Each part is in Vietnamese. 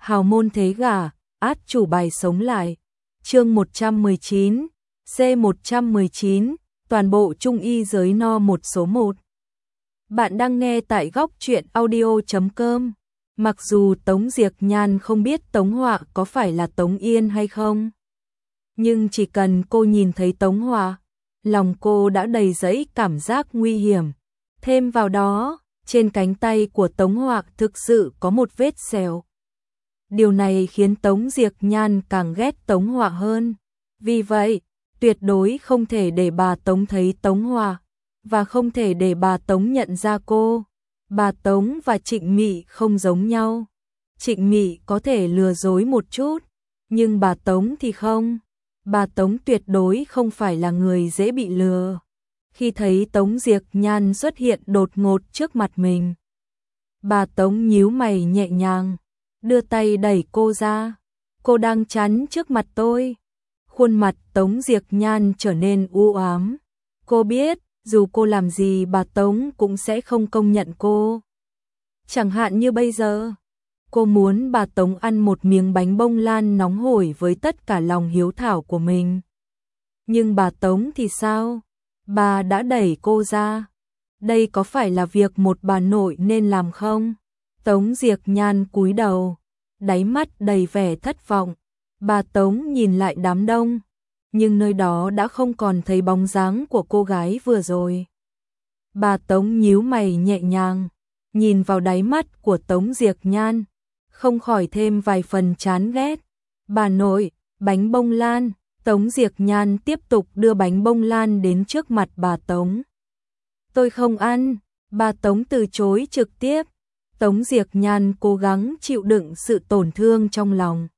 hào môn thế gả, át chủ bài sống lại. Chương 119, C119, toàn bộ trung y giới no một số 1. Bạn đang nghe tại góc truyện audio.com. Mặc dù Tống Diệc Nhan không biết Tống Họa có phải là Tống Yên hay không, nhưng chỉ cần cô nhìn thấy Tống Họa, lòng cô đã đầy dẫy cảm giác nguy hiểm. Thêm vào đó, trên cánh tay của Tống Họa thực sự có một vết sẹo. Điều này khiến Tống Diệc Nhan càng ghét Tống Họa hơn. Vì vậy, tuyệt đối không thể để bà Tống thấy Tống Họa, và không thể để bà Tống nhận ra cô. Bà Tống và Trịnh Mị không giống nhau. Trịnh Mị có thể lừa dối một chút, nhưng bà Tống thì không. Bà Tống tuyệt đối không phải là người dễ bị lừa. Khi thấy Tống Diệc Nhan xuất hiện đột ngột trước mặt mình, bà Tống nhíu mày nhẹ nhàng, đưa tay đẩy cô ra. Cô đang chắn trước mặt tôi. Khuôn mặt Tống Diệc Nhan trở nên u ám. Cô biết, dù cô làm gì bà Tống cũng sẽ không công nhận cô. Chẳng hạn như bây giờ, cô muốn bà Tống ăn một miếng bánh bông lan nóng hổi với tất cả lòng hiếu thảo của mình. Nhưng bà Tống thì sao? Bà đã đẩy cô ra. Đây có phải là việc một bà nội nên làm không? Tống Diệc Nhan cúi đầu, đáy mắt đầy vẻ thất vọng. Bà Tống nhìn lại đám đông, nhưng nơi đó đã không còn thấy bóng dáng của cô gái vừa rồi. Bà Tống nhíu mày nhẹ nhàng, nhìn vào đáy mắt của Tống Diệc Nhan, không khỏi thêm vài phần chán ghét. Bà nội, bánh bông lan. Tống Diệc Nhan tiếp tục đưa bánh bông lan đến trước mặt bà Tống. Tôi không ăn. Bà Tống từ chối trực tiếp. Tống Diệc Nhan cố gắng chịu đựng sự tổn thương trong lòng.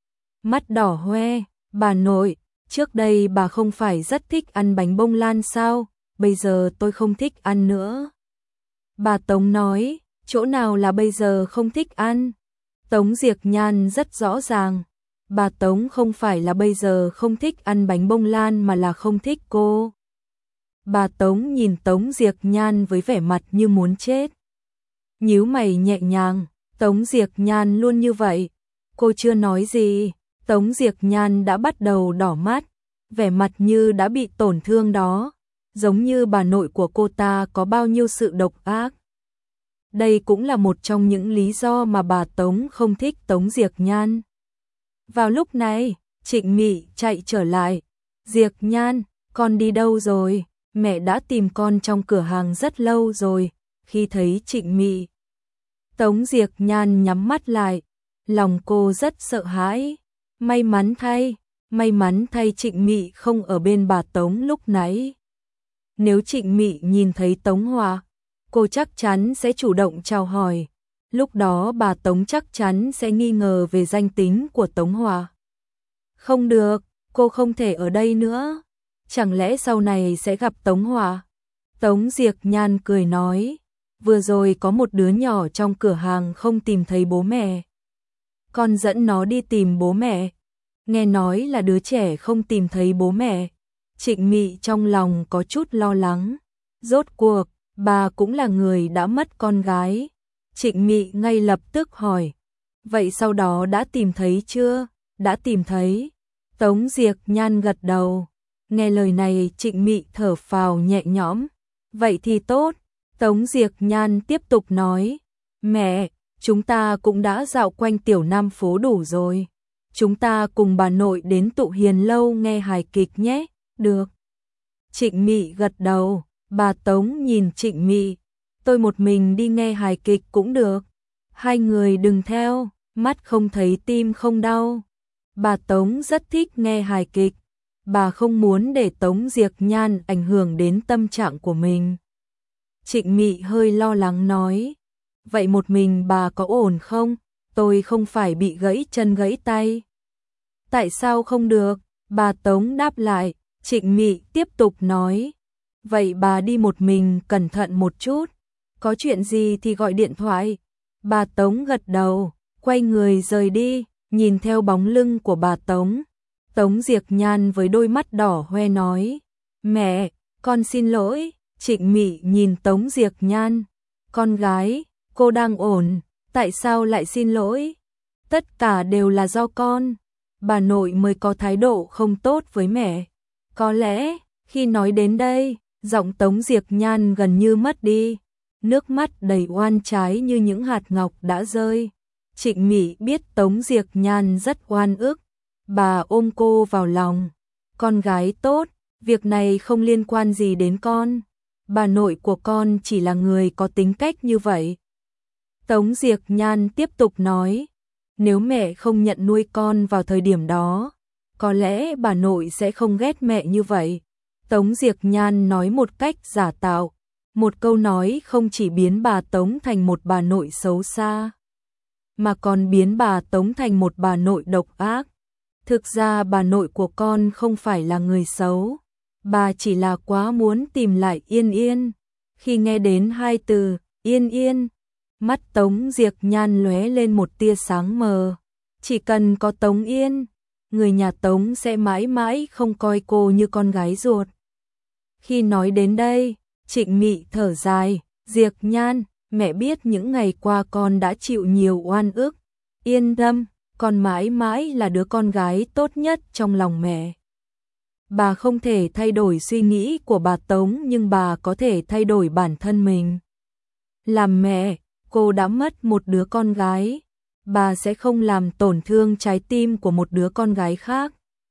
Mắt đỏ hoe. Bà nội, trước đây bà không phải rất thích ăn bánh bông lan sao? Bây giờ tôi không thích ăn nữa. Bà Tống nói, chỗ nào là bây giờ không thích ăn? Tống Diệc Nhan rất rõ ràng. Bà Tống không phải là bây giờ không thích ăn bánh bông lan mà là không thích cô. Bà Tống nhìn Tống Diệc Nhan với vẻ mặt như muốn chết. Nhíu mày nhẹ nhàng, Tống Diệc Nhan luôn như vậy. Cô chưa nói gì, Tống Diệc Nhan đã bắt đầu đỏ mắt, vẻ mặt như đã bị tổn thương đó, giống như bà nội của cô ta có bao nhiêu sự độc ác. Đây cũng là một trong những lý do mà bà Tống không thích Tống Diệc Nhan. Vào lúc này, Trịnh Mị chạy trở lại. Diệc Nhan, con đi đâu rồi? Mẹ đã tìm con trong cửa hàng rất lâu rồi. Khi thấy Trịnh Mị, Tống Diệc Nhan nhắm mắt lại. Lòng cô rất sợ hãi. May mắn thay Trịnh Mị không ở bên bà Tống lúc nãy. Nếu Trịnh Mị nhìn thấy Tống Họa, cô chắc chắn sẽ chủ động chào hỏi. Lúc đó bà Tống chắc chắn sẽ nghi ngờ về danh tính của Tống Họa. Không được, cô không thể ở đây nữa. Chẳng lẽ sau này sẽ gặp Tống Họa? Tống Diệc Nhan cười nói, vừa rồi có một đứa nhỏ trong cửa hàng không tìm thấy bố mẹ. Con dẫn nó đi tìm bố mẹ. Nghe nói là đứa trẻ không tìm thấy bố mẹ. Trịnh Mị trong lòng có chút lo lắng. Rốt cuộc, bà cũng là người đã mất con gái. Trịnh Mị ngay lập tức hỏi, vậy sau đó đã tìm thấy chưa? Đã tìm thấy. Tống Diệc Nhan gật đầu. Nghe lời này Trịnh Mị thở phào nhẹ nhõm. Vậy thì tốt. Tống Diệc Nhan tiếp tục nói, mẹ, chúng ta cũng đã dạo quanh Tiểu Nam phố đủ rồi. Chúng ta cùng bà nội đến Tụ Hiền lâu nghe hài kịch nhé. Được. Trịnh Mị gật đầu. Bà Tống nhìn Trịnh Mị, tôi một mình đi nghe hài kịch cũng được. Hai người đừng theo, mắt không thấy tim không đau. Bà Tống rất thích nghe hài kịch. Bà không muốn để Tống Diệc Nhan ảnh hưởng đến tâm trạng của mình. Trịnh Mị hơi lo lắng nói, vậy một mình bà có ổn không? Tôi không phải bị gãy chân gãy tay. Tại sao không được? Bà Tống đáp lại. Trịnh Mị tiếp tục nói, vậy bà đi một mình cẩn thận một chút. Có chuyện gì thì gọi điện thoại. Bà Tống gật đầu, quay người rời đi, nhìn theo bóng lưng của bà Tống. Tống Diệc Nhan với đôi mắt đỏ hoe nói, mẹ, con xin lỗi. Trịnh Mị nhìn Tống Diệc Nhan, con gái, cô đang ổn, tại sao lại xin lỗi? Tất cả đều là do con. Bà nội mới có thái độ không tốt với mẹ. Có lẽ, khi nói đến đây, giọng Tống Diệc Nhan gần như mất đi. Nước mắt đầy oan trái như những hạt ngọc đã rơi. Trịnh Mị biết Tống Diệc Nhan rất oan ức. Bà ôm cô vào lòng. Con gái tốt, việc này không liên quan gì đến con. Bà nội của con chỉ là người có tính cách như vậy. Tống Diệc Nhan tiếp tục nói, nếu mẹ không nhận nuôi con vào thời điểm đó, có lẽ bà nội sẽ không ghét mẹ như vậy. Tống Diệc Nhan nói một cách giả tạo, một câu nói không chỉ biến bà Tống thành một bà nội xấu xa, mà còn biến bà Tống thành một bà nội độc ác. Thực ra bà nội của con không phải là người xấu, bà chỉ là quá muốn tìm lại Yên Yên. Khi nghe đến hai từ Yên Yên, mắt Tống Diệc Nhan lóe lên một tia sáng mờ. Chỉ cần có Tống Yên, người nhà Tống sẽ mãi mãi không coi cô như con gái ruột. Khi nói đến đây, Trịnh Mị thở dài, Diệc Nhan, mẹ biết những ngày qua con đã chịu nhiều oan ức. Yên tâm, con mãi mãi là đứa con gái tốt nhất trong lòng mẹ. Bà không thể thay đổi suy nghĩ của bà Tống nhưng bà có thể thay đổi bản thân mình. Làm mẹ, cô đã mất một đứa con gái, bà sẽ không làm tổn thương trái tim của một đứa con gái khác.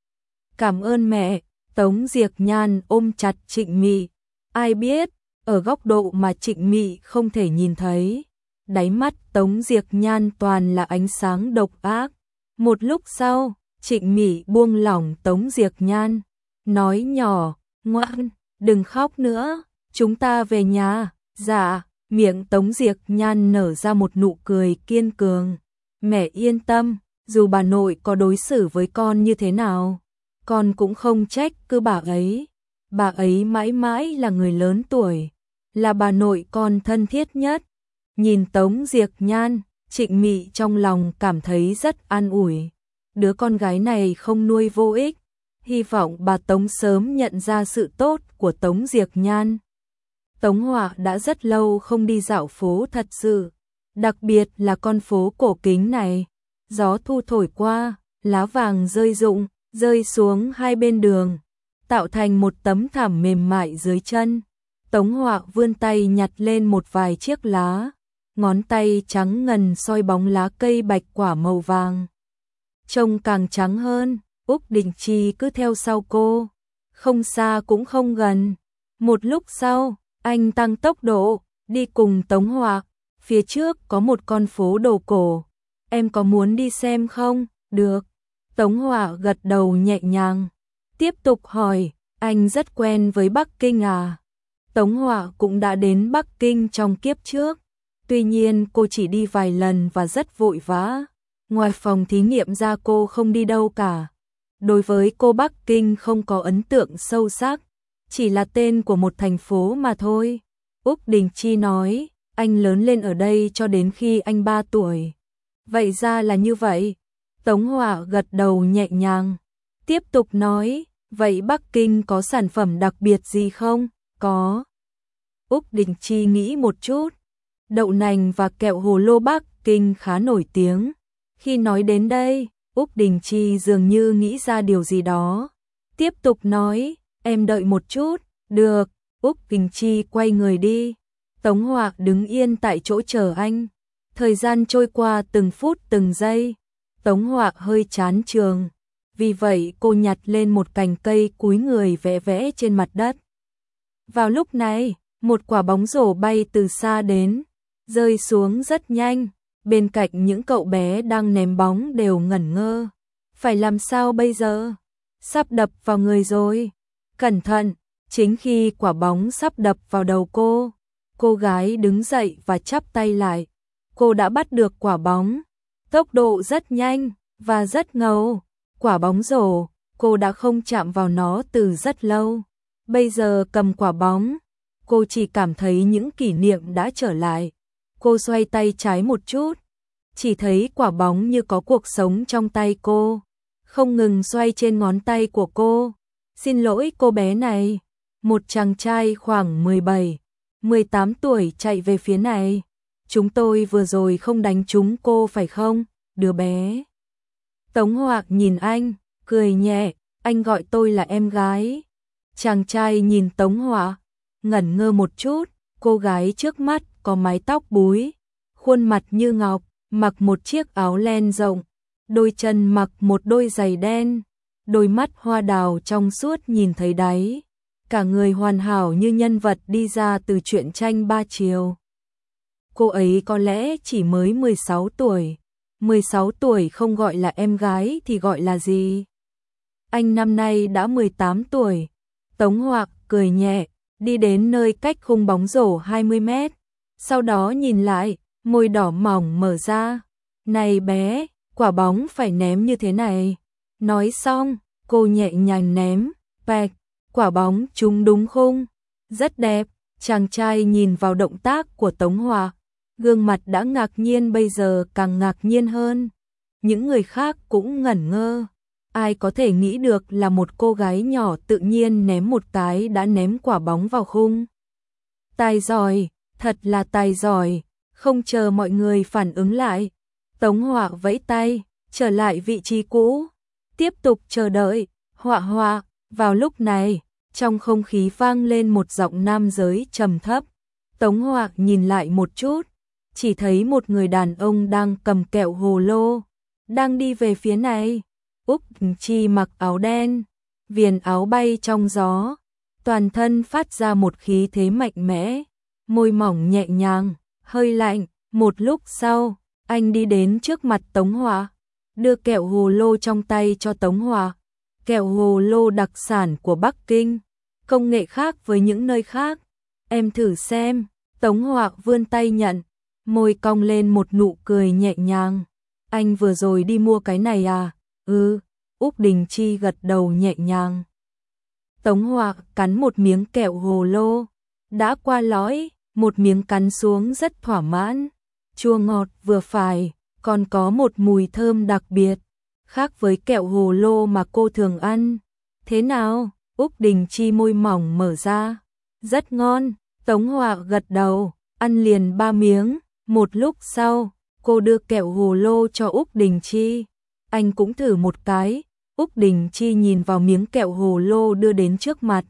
Cảm ơn mẹ. Tống Diệc Nhan ôm chặt Trịnh Mị. Ai biết, ở góc độ mà Trịnh Mị không thể nhìn thấy, đáy mắt Tống Diệc Nhan toàn là ánh sáng độc ác. Một lúc sau, Trịnh Mị buông lỏng Tống Diệc Nhan, nói nhỏ, ngoan, đừng khóc nữa, chúng ta về nhà. Dạ. Miệng Tống Diệc Nhan nở ra một nụ cười kiên cường. Mẹ yên tâm, dù bà nội có đối xử với con như thế nào, con cũng không trách cứ bà ấy. Bà ấy mãi mãi là người lớn tuổi, là bà nội con thân thiết nhất. Nhìn Tống Diệc Nhan, Trịnh Mị trong lòng cảm thấy rất an ủi. Đứa con gái này không nuôi vô ích. Hy vọng bà Tống sớm nhận ra sự tốt của Tống Diệc Nhan. Tống Họa đã rất lâu không đi dạo phố thật sự, đặc biệt là con phố cổ kính này. Gió thu thổi qua, lá vàng rơi rụng, rơi xuống hai bên đường, tạo thành một tấm thảm mềm mại dưới chân. Tống Họa vươn tay nhặt lên một vài chiếc lá, ngón tay trắng ngần soi bóng lá cây bạch quả màu vàng. Trông càng trắng hơn, Úc Đình Chi cứ theo sau cô, không xa cũng không gần. Một lúc sau, anh tăng tốc độ, đi cùng Tống Họa. Phía trước có một con phố đồ cổ, em có muốn đi xem không? Được. Tống Họa gật đầu nhẹ nhàng, tiếp tục hỏi, anh rất quen với Bắc Kinh à? Tống Họa cũng đã đến Bắc Kinh trong kiếp trước, tuy nhiên cô chỉ đi vài lần và rất vội vã. Ngoài phòng thí nghiệm ra cô không đi đâu cả. Đối với cô Bắc Kinh không có ấn tượng sâu sắc, chỉ là tên của một thành phố mà thôi. Úc Đình Chi nói, anh lớn lên ở đây cho đến khi anh 3 tuổi. Vậy ra là như vậy. Tống Họa gật đầu nhẹ nhàng, tiếp tục nói, vậy Bắc Kinh có sản phẩm đặc biệt gì không? Có. Úc Đình Chi nghĩ một chút. Đậu nành và kẹo hồ lô Bắc Kinh khá nổi tiếng. Khi nói đến đây, Úc Đình Chi dường như nghĩ ra điều gì đó. Tiếp tục nói, em đợi một chút. Được. Úc Đình Chi quay người đi. Tống Họa đứng yên tại chỗ chờ anh. Thời gian trôi qua từng phút từng giây. Tống Họa hơi chán chường. Vì vậy cô nhặt lên một cành cây cúi người vẽ vẽ trên mặt đất. Vào lúc này, một quả bóng rổ bay từ xa đến, rơi xuống rất nhanh. Bên cạnh những cậu bé đang ném bóng đều ngẩn ngơ. Phải làm sao bây giờ? Sắp đập vào người rồi. Cẩn thận! Chính khi quả bóng sắp đập vào đầu cô gái đứng dậy và chắp tay lại. Cô đã bắt được quả bóng. Tốc độ rất nhanh và rất ngầu. Quả bóng rổ, cô đã không chạm vào nó từ rất lâu. Bây giờ cầm quả bóng, cô chỉ cảm thấy những kỷ niệm đã trở lại. Cô xoay tay trái một chút, chỉ thấy quả bóng như có cuộc sống trong tay cô, không ngừng xoay trên ngón tay của cô. Xin lỗi cô bé này. Một chàng trai khoảng 17, 18 tuổi chạy về phía này. Chúng tôi vừa rồi không đánh trúng cô phải không? đứa bé. Tống Hoạc nhìn anh, cười nhẹ, anh gọi tôi là em gái. Chàng trai nhìn Tống Hoạc, ngẩn ngơ một chút, cô gái trước mắt có mái tóc búi, khuôn mặt như ngọc, mặc một chiếc áo len rộng, đôi chân mặc một đôi giày đen, đôi mắt hoa đào trong suốt nhìn thấy đáy, cả người hoàn hảo như nhân vật đi ra từ truyện tranh 3 chiều. Cô ấy có lẽ chỉ mới 16 tuổi, 16 tuổi không gọi là em gái thì gọi là gì? Anh năm nay đã 18 tuổi. Tống Hoạc cười nhẹ, đi đến nơi cách khung bóng rổ 20 mét, sau đó nhìn lại, môi đỏ mỏng mở ra. Này bé, quả bóng phải ném như thế này. Nói xong, cô nhẹ nhàng ném, bạch, quả bóng trúng đúng khung. Rất đẹp, chàng trai nhìn vào động tác của Tống Hoạc, gương mặt đã ngạc nhiên bây giờ càng ngạc nhiên hơn. Những người khác cũng ngẩn ngơ. Ai có thể nghĩ được là một cô gái nhỏ tự nhiên ném một cái đã ném quả bóng vào khung. Tài giỏi, thật là tài giỏi. Không chờ mọi người phản ứng lại, Tống Hoạc vẫy tay, trở lại vị trí cũ, tiếp tục chờ đợi. Hoạc, vào lúc này, trong không khí vang lên một giọng nam giới trầm thấp. Tống Hoạc nhìn lại một chút, chỉ thấy một người đàn ông đang cầm kẹo hồ lô, đang đi về phía này. Úc Đình Chi mặc áo đen, viền áo bay trong gió, toàn thân phát ra một khí thế mạnh mẽ, môi mỏng nhẹ nhàng, hơi lạnh. Một lúc sau, anh đi đến trước mặt Tống Hoạc, đưa kẹo hồ lô trong tay cho Tống Hoạc. Kẹo hồ lô đặc sản của Bắc Kinh, công nghệ khác với những nơi khác. Em thử xem. Tống Hoạc vươn tay nhận, môi cong lên một nụ cười nhẹ nhàng. Anh vừa rồi đi mua cái này à? Ừ, Úc Đình Chi gật đầu nhẹ nhàng. Tống Hoạc cắn một miếng kẹo hồ lô, đã qua lõi, một miếng cắn xuống rất thỏa mãn, chua ngọt vừa phải, còn có một mùi thơm đặc biệt, khác với kẹo hồ lô mà cô thường ăn. Thế nào? Úc Đình Chi môi mỏng mở ra. Rất ngon. Tống Hoạc gật đầu, ăn liền 3 miếng. Một lúc sau, cô đưa kẹo hồ lô cho Úc Đình Chi. Anh cũng thử một cái. Úc Đình Chi nhìn vào miếng kẹo hồ lô đưa đến trước mặt.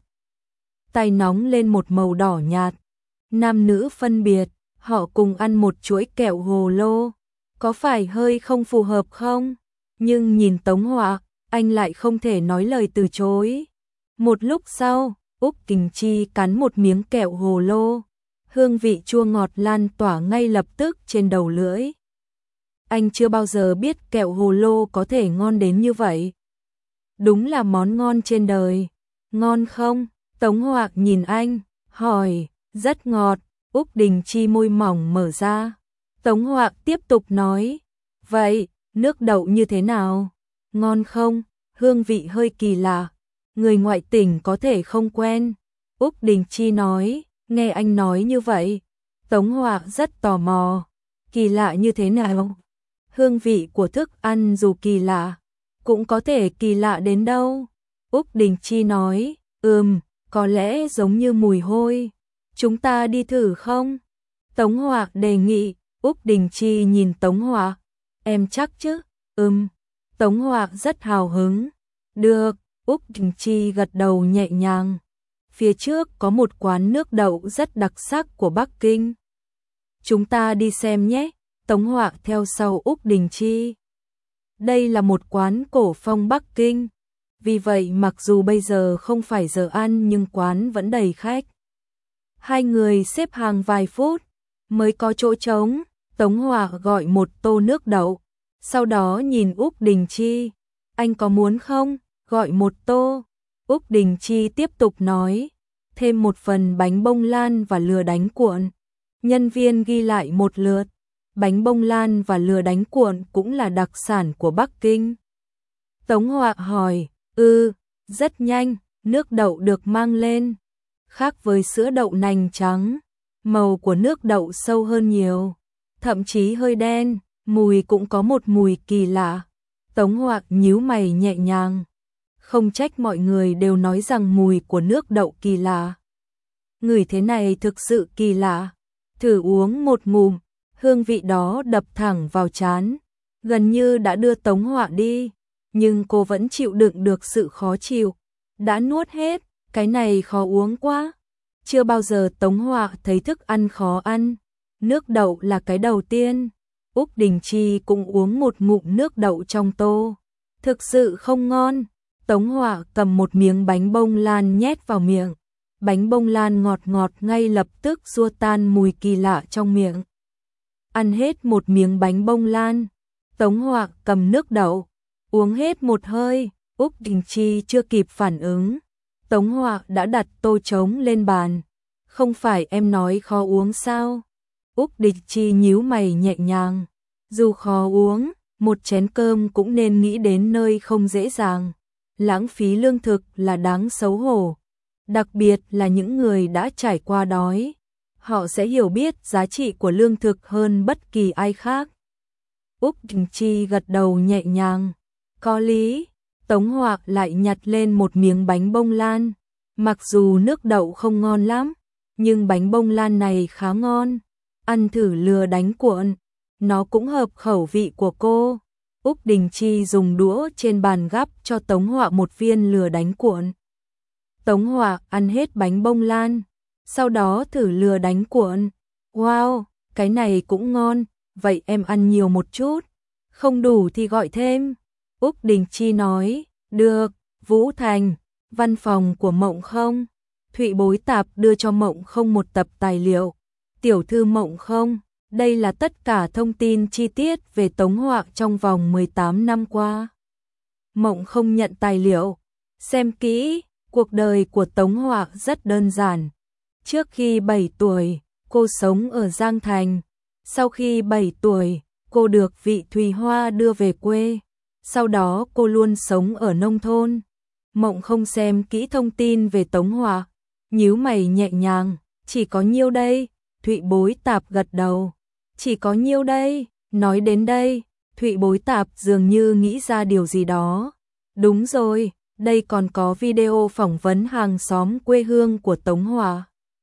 Tay nóng lên một màu đỏ nhạt. Nam nữ phân biệt, họ cùng ăn một chuỗi kẹo hồ lô. Có phải hơi không phù hợp không? Nhưng nhìn Tống Hoạc, anh lại không thể nói lời từ chối. Một lúc sau, Úc Đình Chi cắn một miếng kẹo hồ lô. Hương vị chua ngọt lan tỏa ngay lập tức trên đầu lưỡi. Anh chưa bao giờ biết kẹo hồ lô có thể ngon đến như vậy. Đúng là món ngon trên đời. Ngon không? Tống Hoạc nhìn anh, hỏi. Rất ngọt. Úc Đình Chi môi mỏng mở ra. Tống Hoạc tiếp tục nói. Vậy, nước đậu như thế nào? Ngon không? Hương vị hơi kỳ lạ. Người ngoại tỉnh có thể không quen. Úc Đình Chi nói. Nghe anh nói như vậy, Tống Hoạc rất tò mò. Kỳ lạ như thế nào? Hương vị của thức ăn dù kỳ lạ, cũng có thể kỳ lạ đến đâu? Úc Đình Chi nói. Có lẽ giống như mùi hôi. Chúng ta đi thử không? Tống Hoạc đề nghị. Úc Đình Chi nhìn Tống Hoạc. Em chắc chứ? Tống Hoạc rất hào hứng. Được. Úc Đình Chi gật đầu nhẹ nhàng. Phía trước có một quán nước đậu rất đặc sắc của Bắc Kinh. Chúng ta đi xem nhé. Tống Hoạc theo sau Úc Đình Chi. Đây là một quán cổ phong Bắc Kinh. Vì vậy mặc dù bây giờ không phải giờ ăn nhưng quán vẫn đầy khách. Hai người xếp hàng vài phút mới có chỗ trống. Tống Hoạc gọi một tô nước đậu. Sau đó nhìn Úc Đình Chi. Anh có muốn không? Gọi một tô. Úc Đình Chi tiếp tục nói. Thêm một phần bánh bông lan và lừa đánh cuộn. Nhân viên ghi lại một lượt. Bánh bông lan và lừa đánh cuộn cũng là đặc sản của Bắc Kinh. Tống Hoạc hỏi. Rất nhanh, nước đậu được mang lên. Khác với sữa đậu nành trắng, màu của nước đậu sâu hơn nhiều. Thậm chí hơi đen, mùi cũng có một mùi kỳ lạ. Tống Hoạc nhíu mày nhẹ nhàng. Không trách mọi người đều nói rằng mùi của nước đậu kỳ lạ. Ngửi thế này thực sự kỳ lạ. Thử uống một ngụm, hương vị đó đập thẳng vào trán. gần như đã đưa Tống Họa đi, nhưng cô vẫn chịu đựng được sự khó chịu. Đã nuốt hết, cái này khó uống quá. Chưa bao giờ Tống Họa thấy thức ăn khó ăn. Nước đậu là cái đầu tiên. Úc Đình Chi cũng uống một ngụm nước đậu trong tô. Thực sự không ngon. Tống Họa cầm một miếng bánh bông lan nhét vào miệng. Bánh bông lan ngọt ngọt ngay lập tức xua tan mùi kỳ lạ trong miệng. Ăn hết một miếng bánh bông lan. Tống Họa cầm nước đậu, uống hết một hơi. Úc Đình Chi chưa kịp phản ứng. Tống Họa đã đặt tô trống lên bàn. Không phải em nói khó uống sao? Úc Đình Chi nhíu mày nhẹ nhàng. Dù khó uống, một chén cơm cũng nên nghĩ đến nơi không dễ dàng. Lãng phí lương thực là đáng xấu hổ. Đặc biệt là những người đã trải qua đói. Họ sẽ hiểu biết giá trị của lương thực hơn bất kỳ ai khác. Úc Đình Chi gật đầu nhẹ nhàng. Có lý. Tống Họa lại nhặt lên một miếng bánh bông lan. Mặc dù nước đậu không ngon lắm, nhưng bánh bông lan này khá ngon. Ăn thử lừa đánh cuộn. Nó cũng hợp khẩu vị của cô. Úc Đình Chi dùng đũa trên bàn gắp cho Tống Họa một viên lừa đánh cuộn. Tống Họa ăn hết bánh bông lan, sau đó thử lừa đánh cuộn. Wow, cái này cũng ngon, vậy em ăn nhiều một chút. Không đủ thì gọi thêm. Úc Đình Chi nói, được. Vũ Thành, văn phòng của Mộng Không. Thụy Bối Tạp đưa cho Mộng Không một tập tài liệu. Tiểu thư Mộng Không, đây là tất cả thông tin chi tiết về Tống Họa trong vòng 18 năm qua. Mộng Không nhận tài liệu, xem kỹ. Cuộc đời của Tống Họa rất đơn giản. Trước khi 7 tuổi, cô sống ở Giang Thành. Sau khi 7 tuổi, cô được Vị Thùy Hoa đưa về quê. Sau đó cô luôn sống ở nông thôn. Mộng Không xem kỹ thông tin về Tống Họa, nhíu mày nhẹ nhàng. Chỉ có nhiêu đây? Thụy Bối Tạp gật đầu. Chỉ có nhiêu đây? Nói đến đây, Thụy Bối Tạp dường như nghĩ ra điều gì đó. Đúng rồi. Đây còn có video phỏng vấn hàng xóm quê hương của Tống Họa.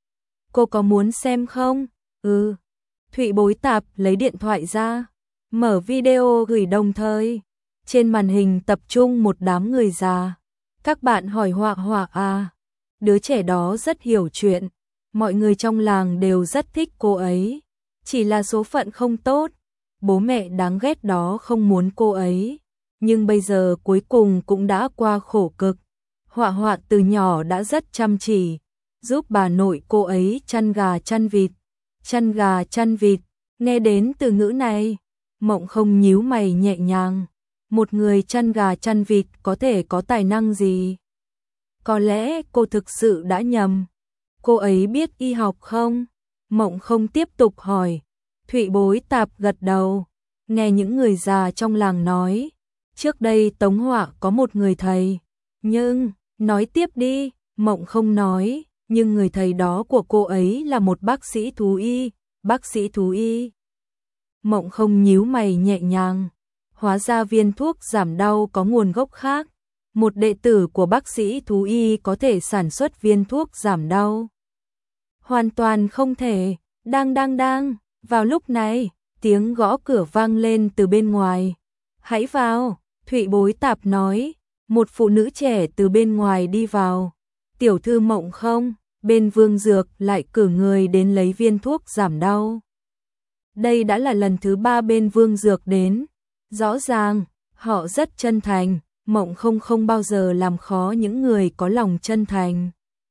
Cô có muốn xem không? Ừ. Thụy Bối Tạp lấy điện thoại ra, mở video gửi đồng thời. Trên màn hình tập trung một đám người già. Các bạn hỏi Họa Họa à? Đứa trẻ đó rất hiểu chuyện. Mọi người trong làng đều rất thích cô ấy. Chỉ là số phận không tốt. Bố mẹ đáng ghét đó không muốn cô ấy. Nhưng bây giờ cuối cùng cũng đã qua khổ cực. Họa Họa từ nhỏ đã rất chăm chỉ, giúp bà nội cô ấy chăn gà chăn vịt. Chăn gà chăn vịt, nghe đến từ ngữ này, Mộng Không nhíu mày nhẹ nhàng. Một người chăn gà chăn vịt có thể có tài năng gì? Có lẽ cô thực sự đã nhầm. Cô ấy biết y học không? Mộng Không tiếp tục hỏi. Thụy Bối Tạp gật đầu. Nghe những người già trong làng nói, trước đây Tống Họa có một người thầy. Nhưng, nói tiếp đi. Mộng Không nói, nhưng người thầy đó của cô ấy là một bác sĩ thú y. Bác sĩ thú y. Mộng Không nhíu mày nhẹ nhàng. Hóa ra viên thuốc giảm đau có nguồn gốc khác. Một đệ tử của bác sĩ thú y có thể sản xuất viên thuốc giảm đau. Hoàn toàn không thể. Đang. Vào lúc này, tiếng gõ cửa vang lên từ bên ngoài. Hãy vào, Thụy Bối Tạp nói. Một phụ nữ trẻ từ bên ngoài đi vào. Tiểu thư Mộng Không, bên Vương Dược lại cử người đến lấy viên thuốc giảm đau. Đây đã là lần thứ 3 bên Vương Dược đến. Rõ ràng, họ rất chân thành. Mộng Không không bao giờ làm khó những người có lòng chân thành.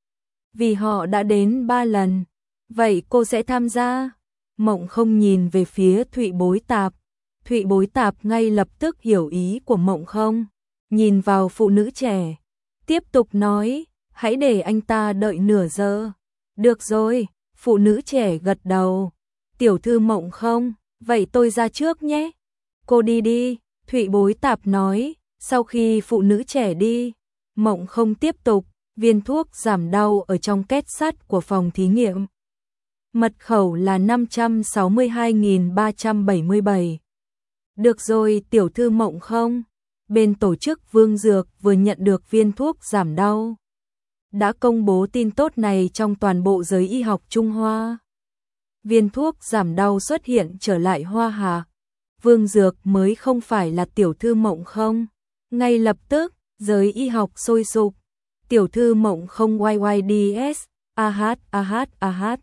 Vì họ đã đến 3 lần. Vậy cô sẽ tham gia? Mộng Không nhìn về phía Thụy Bối Tạp. Thụy Bối Tạp ngay lập tức hiểu ý của Mộng Không. Nhìn vào phụ nữ trẻ. Tiếp tục nói, hãy để anh ta đợi nửa giờ. Được rồi, phụ nữ trẻ gật đầu. Tiểu thư Mộng Không, vậy tôi ra trước nhé. Cô đi đi, Thụy Bối Tạp nói. Sau khi phụ nữ trẻ đi, Mộng Không tiếp tục. Viên thuốc giảm đau ở trong két sắt của phòng thí nghiệm. Mật khẩu là 562.377. Được rồi, tiểu thư Mộng Không. Bên tổ chức Vương Dược vừa nhận được viên thuốc giảm đau. Đã công bố tin tốt này trong toàn bộ giới y học Trung Hoa. Viên thuốc giảm đau xuất hiện trở lại Hoa Hạ. Vương Dược mới không phải là tiểu thư Mộng Không. Ngay lập tức, giới y học sôi sục. Tiểu thư Mộng Không YYDS, ah.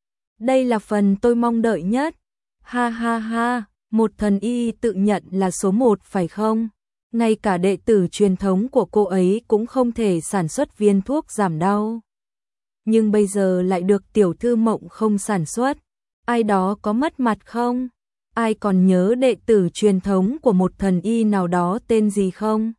Đây là phần tôi mong đợi nhất. Ha ha ha, một thần y tự nhận là số 1 phải không? Ngay cả đệ tử truyền thống của cô ấy cũng không thể sản xuất viên thuốc giảm đau. Nhưng bây giờ lại được tiểu thư Mộng Không sản xuất. Ai đó có mất mặt không? Ai còn nhớ đệ tử truyền thống của một thần y nào đó tên gì không?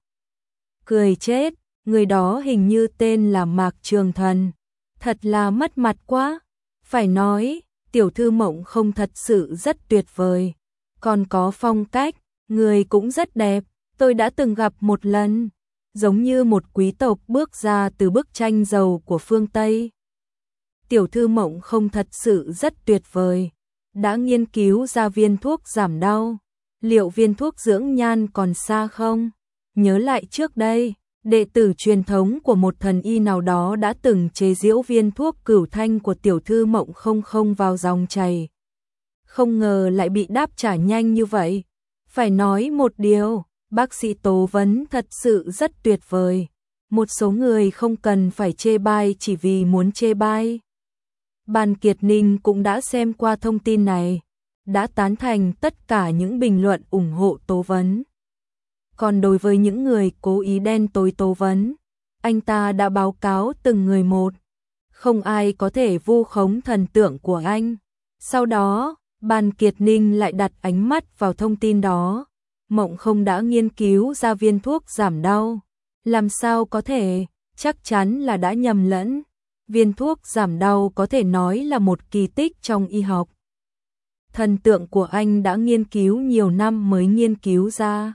Cười chết, người đó hình như tên là Mạc Trường Thần. Thật là mất mặt quá. Phải nói, tiểu thư Mộng Không thật sự rất tuyệt vời. Còn có phong cách, người cũng rất đẹp. Tôi đã từng gặp một lần, giống như một quý tộc bước ra từ bức tranh giàu của phương Tây. Tiểu thư Mộng Không thật sự rất tuyệt vời, đã nghiên cứu ra viên thuốc giảm đau. Liệu viên thuốc dưỡng nhan còn xa không? Nhớ lại trước đây, đệ tử truyền thống của một thần y nào đó đã từng chế giễu viên thuốc cửu thanh của tiểu thư Mộng Không vào dòng chảy. Không ngờ lại bị đáp trả nhanh như vậy. Phải nói một điều, bác sĩ Tố Vấn thật sự rất tuyệt vời. Một số người không cần phải chê bai chỉ vì muốn chê bai. Bàn Kiệt Ninh cũng đã xem qua thông tin này, đã tán thành tất cả những bình luận ủng hộ Tố Vấn. Còn đối với những người cố ý đen tối Tố Vấn, anh ta đã báo cáo từng người một. Không ai có thể vu khống thần tượng của anh. Sau đó, Bàn Kiệt Ninh lại đặt ánh mắt vào thông tin đó. Mộng Không đã nghiên cứu ra viên thuốc giảm đau. Làm sao có thể, chắc chắn là đã nhầm lẫn. Viên thuốc giảm đau có thể nói là một kỳ tích trong y học. Thần tượng của anh đã nghiên cứu nhiều năm mới nghiên cứu ra.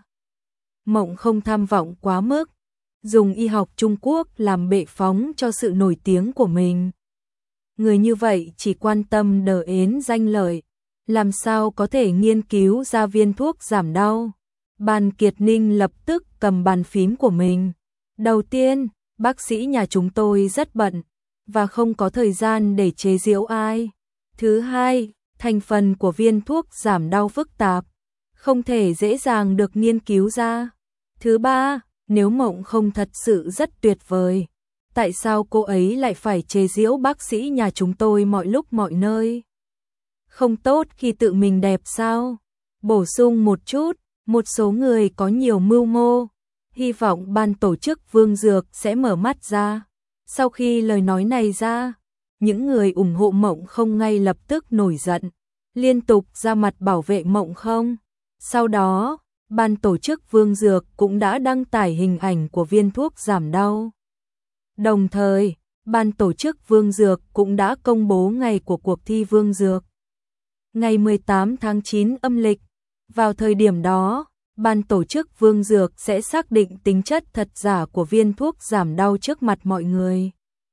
Mộng Không tham vọng quá mức, dùng y học Trung Quốc làm bệ phóng cho sự nổi tiếng của mình. Người như vậy chỉ quan tâm đờ ến danh lợi, làm sao có thể nghiên cứu ra viên thuốc giảm đau. Bàn Kiệt Ninh lập tức cầm bàn phím của mình. Đầu tiên, bác sĩ nhà chúng tôi rất bận và không có thời gian để chế giễu ai. Thứ hai, thành phần của viên thuốc giảm đau phức tạp, không thể dễ dàng được nghiên cứu ra. Thứ ba, nếu Mộng Không thật sự rất tuyệt vời, tại sao cô ấy lại phải chế giễu bác sĩ nhà chúng tôi mọi lúc mọi nơi? Không tốt khi tự mình đẹp sao? Bổ sung một chút, một số người có nhiều mưu mô, hy vọng ban tổ chức Vương Dược sẽ mở mắt ra. Sau khi lời nói này ra, những người ủng hộ Mộng Không ngay lập tức nổi giận, liên tục ra mặt bảo vệ Mộng Không. Sau đó, ban tổ chức Vương Dược cũng đã đăng tải hình ảnh của viên thuốc giảm đau. Đồng thời, ban tổ chức Vương Dược cũng đã công bố ngày của cuộc thi Vương Dược. Ngày 18 tháng 9 âm lịch, vào thời điểm đó, ban tổ chức Vương Dược sẽ xác định tính chất thật giả của viên thuốc giảm đau trước mặt mọi người.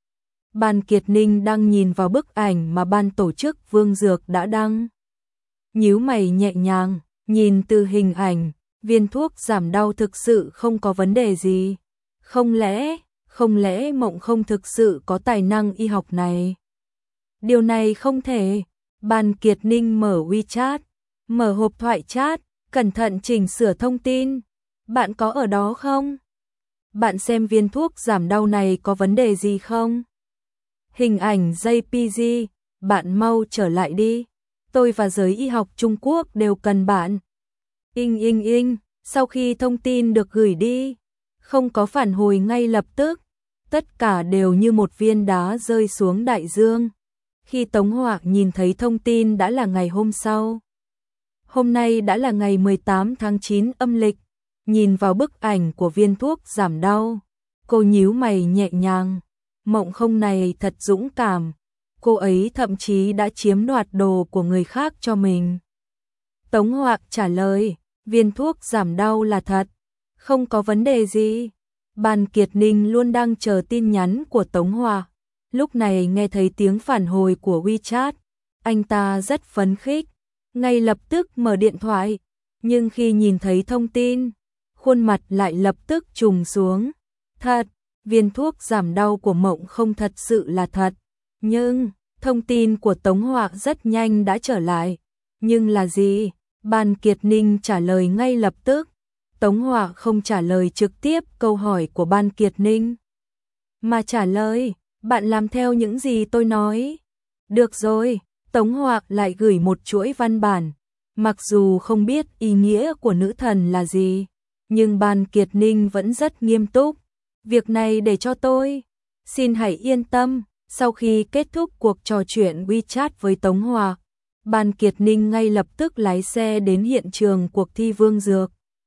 Bàn Kiệt Ninh đang nhìn vào bức ảnh mà ban tổ chức Vương Dược đã đăng. Nhíu mày nhẹ nhàng, nhìn từ hình ảnh, viên thuốc giảm đau thực sự không có vấn đề gì. Không lẽ Mộng Không thực sự có tài năng y học này? Điều này không thể. Bàn Kiệt Ninh mở WeChat, mở hộp thoại chat, cẩn thận chỉnh sửa thông tin. Bạn có ở đó không? Bạn xem viên thuốc giảm đau này có vấn đề gì không? Hình ảnh JPG, bạn mau trở lại đi. Tôi và giới y học Trung Quốc đều cần bạn. Sau khi thông tin được gửi đi, không có phản hồi ngay lập tức. Tất cả đều như một viên đá rơi xuống đại dương. Khi Tống Họa nhìn thấy thông tin đã là ngày hôm sau. Hôm nay đã là ngày 18 tháng 9 âm lịch. Nhìn vào bức ảnh của viên thuốc giảm đau, cô nhíu mày nhẹ nhàng. Mộng Không này thật dũng cảm. Cô ấy thậm chí đã chiếm đoạt đồ của người khác cho mình. Tống Họa trả lời, viên thuốc giảm đau là thật, không có vấn đề gì. Bàn Kiệt Ninh luôn đang chờ tin nhắn của Tống Họa. Lúc này nghe thấy tiếng phản hồi của WeChat, anh ta rất phấn khích, ngay lập tức mở điện thoại. Nhưng khi nhìn thấy thông tin, khuôn mặt lại lập tức trùng xuống. Thật, viên thuốc giảm đau của Mộng Không thật sự là thật. Nhưng, thông tin của Tống Họa rất nhanh đã trở lại. Nhưng là gì? Ban Kiệt Ninh trả lời ngay lập tức. Tống Họa không trả lời trực tiếp câu hỏi của Ban Kiệt Ninh, mà trả lời, bạn làm theo những gì tôi nói. Được rồi, Tống Họa lại gửi một chuỗi văn bản. Mặc dù không biết ý nghĩa của nữ thần là gì, nhưng Ban Kiệt Ninh vẫn rất nghiêm túc. Việc này để cho tôi. Xin hãy yên tâm. Sau khi kết thúc cuộc trò chuyện WeChat với Tống Họa, Ban Kiệt Ninh ngay lập tức lái xe đến hiện trường cuộc thi Vương Dược.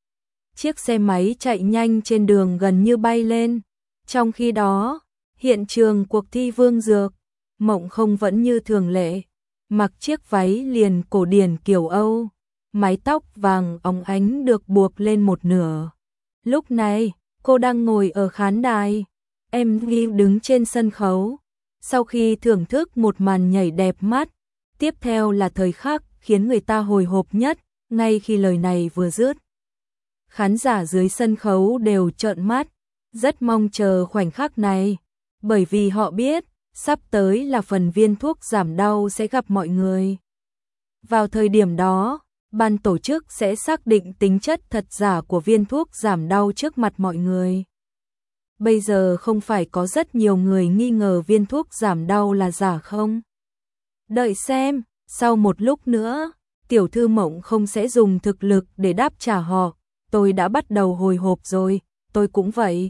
Chiếc xe máy chạy nhanh trên đường gần như bay lên. Trong khi đó, hiện trường cuộc thi Vương Dược, Mộng Không vẫn như thường lệ, mặc chiếc váy liền cổ điển kiểu Âu, mái tóc vàng óng ánh được buộc lên một nửa. Lúc này, cô đang ngồi ở khán đài, MV đứng trên sân khấu. Sau khi thưởng thức một màn nhảy đẹp mắt, tiếp theo là thời khắc khiến người ta hồi hộp nhất, ngay khi lời này vừa dứt. Khán giả dưới sân khấu đều trợn mắt, rất mong chờ khoảnh khắc này, bởi vì họ biết, sắp tới là phần viên thuốc giảm đau sẽ gặp mọi người. Vào thời điểm đó, ban tổ chức sẽ xác định tính chất thật giả của viên thuốc giảm đau trước mặt mọi người. Bây giờ không phải có rất nhiều người nghi ngờ viên thuốc giảm đau là giả không? Đợi xem, sau một lúc nữa, tiểu thư Mộng Không sẽ dùng thực lực để đáp trả họ. Tôi đã bắt đầu hồi hộp rồi, tôi cũng vậy.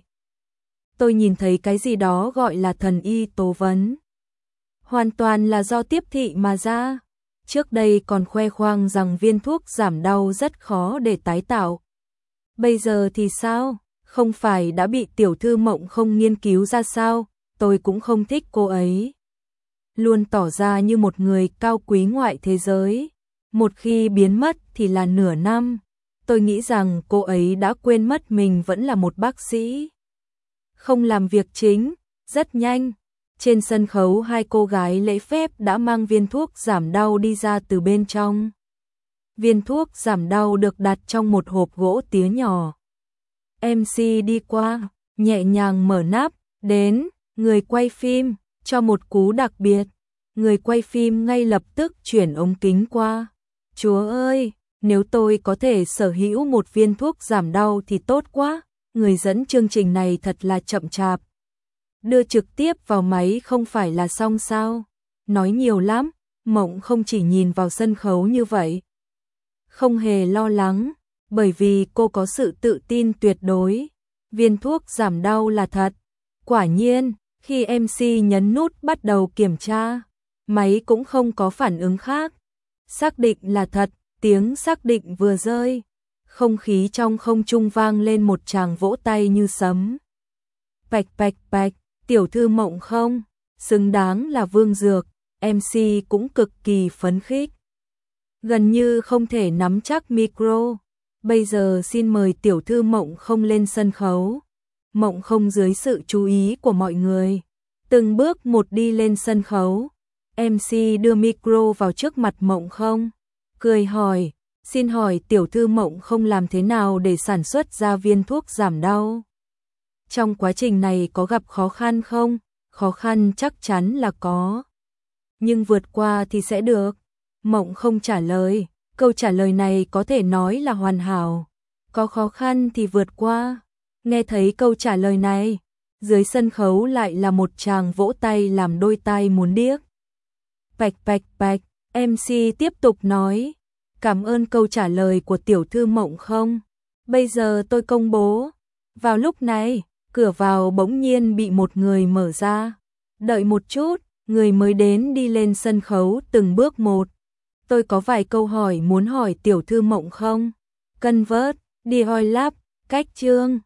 Tôi nhìn thấy cái gì đó gọi là thần y tố vấn. Hoàn toàn là do tiếp thị mà ra. Trước đây còn khoe khoang rằng viên thuốc giảm đau rất khó để tái tạo. Bây giờ thì sao? Không phải đã bị tiểu thư Mộng Không nghiên cứu ra sao? Tôi cũng không thích cô ấy. Luôn tỏ ra như một người cao quý ngoại thế giới. Một khi biến mất thì là nửa năm. Tôi nghĩ rằng cô ấy đã quên mất mình vẫn là một bác sĩ. Không làm việc chính, rất nhanh. Trên sân khấu hai cô gái lễ phép đã mang viên thuốc giảm đau đi ra từ bên trong. Viên thuốc giảm đau được đặt trong một hộp gỗ tía nhỏ. MC đi qua, nhẹ nhàng mở nắp, đến, người quay phim, cho một cú đặc biệt. Người quay phim ngay lập tức chuyển ống kính qua. Chúa ơi, nếu tôi có thể sở hữu một viên thuốc giảm đau thì tốt quá. Người dẫn chương trình này thật là chậm chạp. Đưa trực tiếp vào máy không phải là xong sao? Nói nhiều lắm, Mộng Không chỉ nhìn vào sân khấu như vậy. Không hề lo lắng, bởi vì cô có sự tự tin tuyệt đối. Viên thuốc giảm đau là thật. Quả nhiên, khi MC nhấn nút bắt đầu kiểm tra, máy cũng không có phản ứng khác. Xác định là thật, tiếng xác định vừa rơi. Không khí trong không trung vang lên một tràng vỗ tay như sấm. Bạch bạch bạch, tiểu thư Mộng Không, xứng đáng là vương dược, MC cũng cực kỳ phấn khích. Gần như không thể nắm chắc micro. Bây giờ xin mời tiểu thư Mộng Không lên sân khấu. Mộng Không dưới sự chú ý của mọi người, từng bước một đi lên sân khấu. MC đưa micro vào trước mặt Mộng Không, cười hỏi, xin hỏi tiểu thư Mộng Không làm thế nào để sản xuất ra viên thuốc giảm đau? Trong quá trình này có gặp khó khăn không? Khó khăn chắc chắn là có. Nhưng vượt qua thì sẽ được. Mộng Không trả lời, câu trả lời này có thể nói là hoàn hảo. Có khó khăn thì vượt qua. Nghe thấy câu trả lời này, dưới sân khấu lại là một tràng vỗ tay làm đôi tai muốn điếc. Bạch bạch bạch, MC tiếp tục nói, cảm ơn câu trả lời của tiểu thư Mộng Không. Bây giờ tôi công bố. Vào lúc này, cửa vào bỗng nhiên bị một người mở ra. Đợi một chút, người mới đến đi lên sân khấu từng bước một. Tôi có vài câu hỏi muốn hỏi tiểu thư Mộng Không. Convert, Dior Lab, cách chương.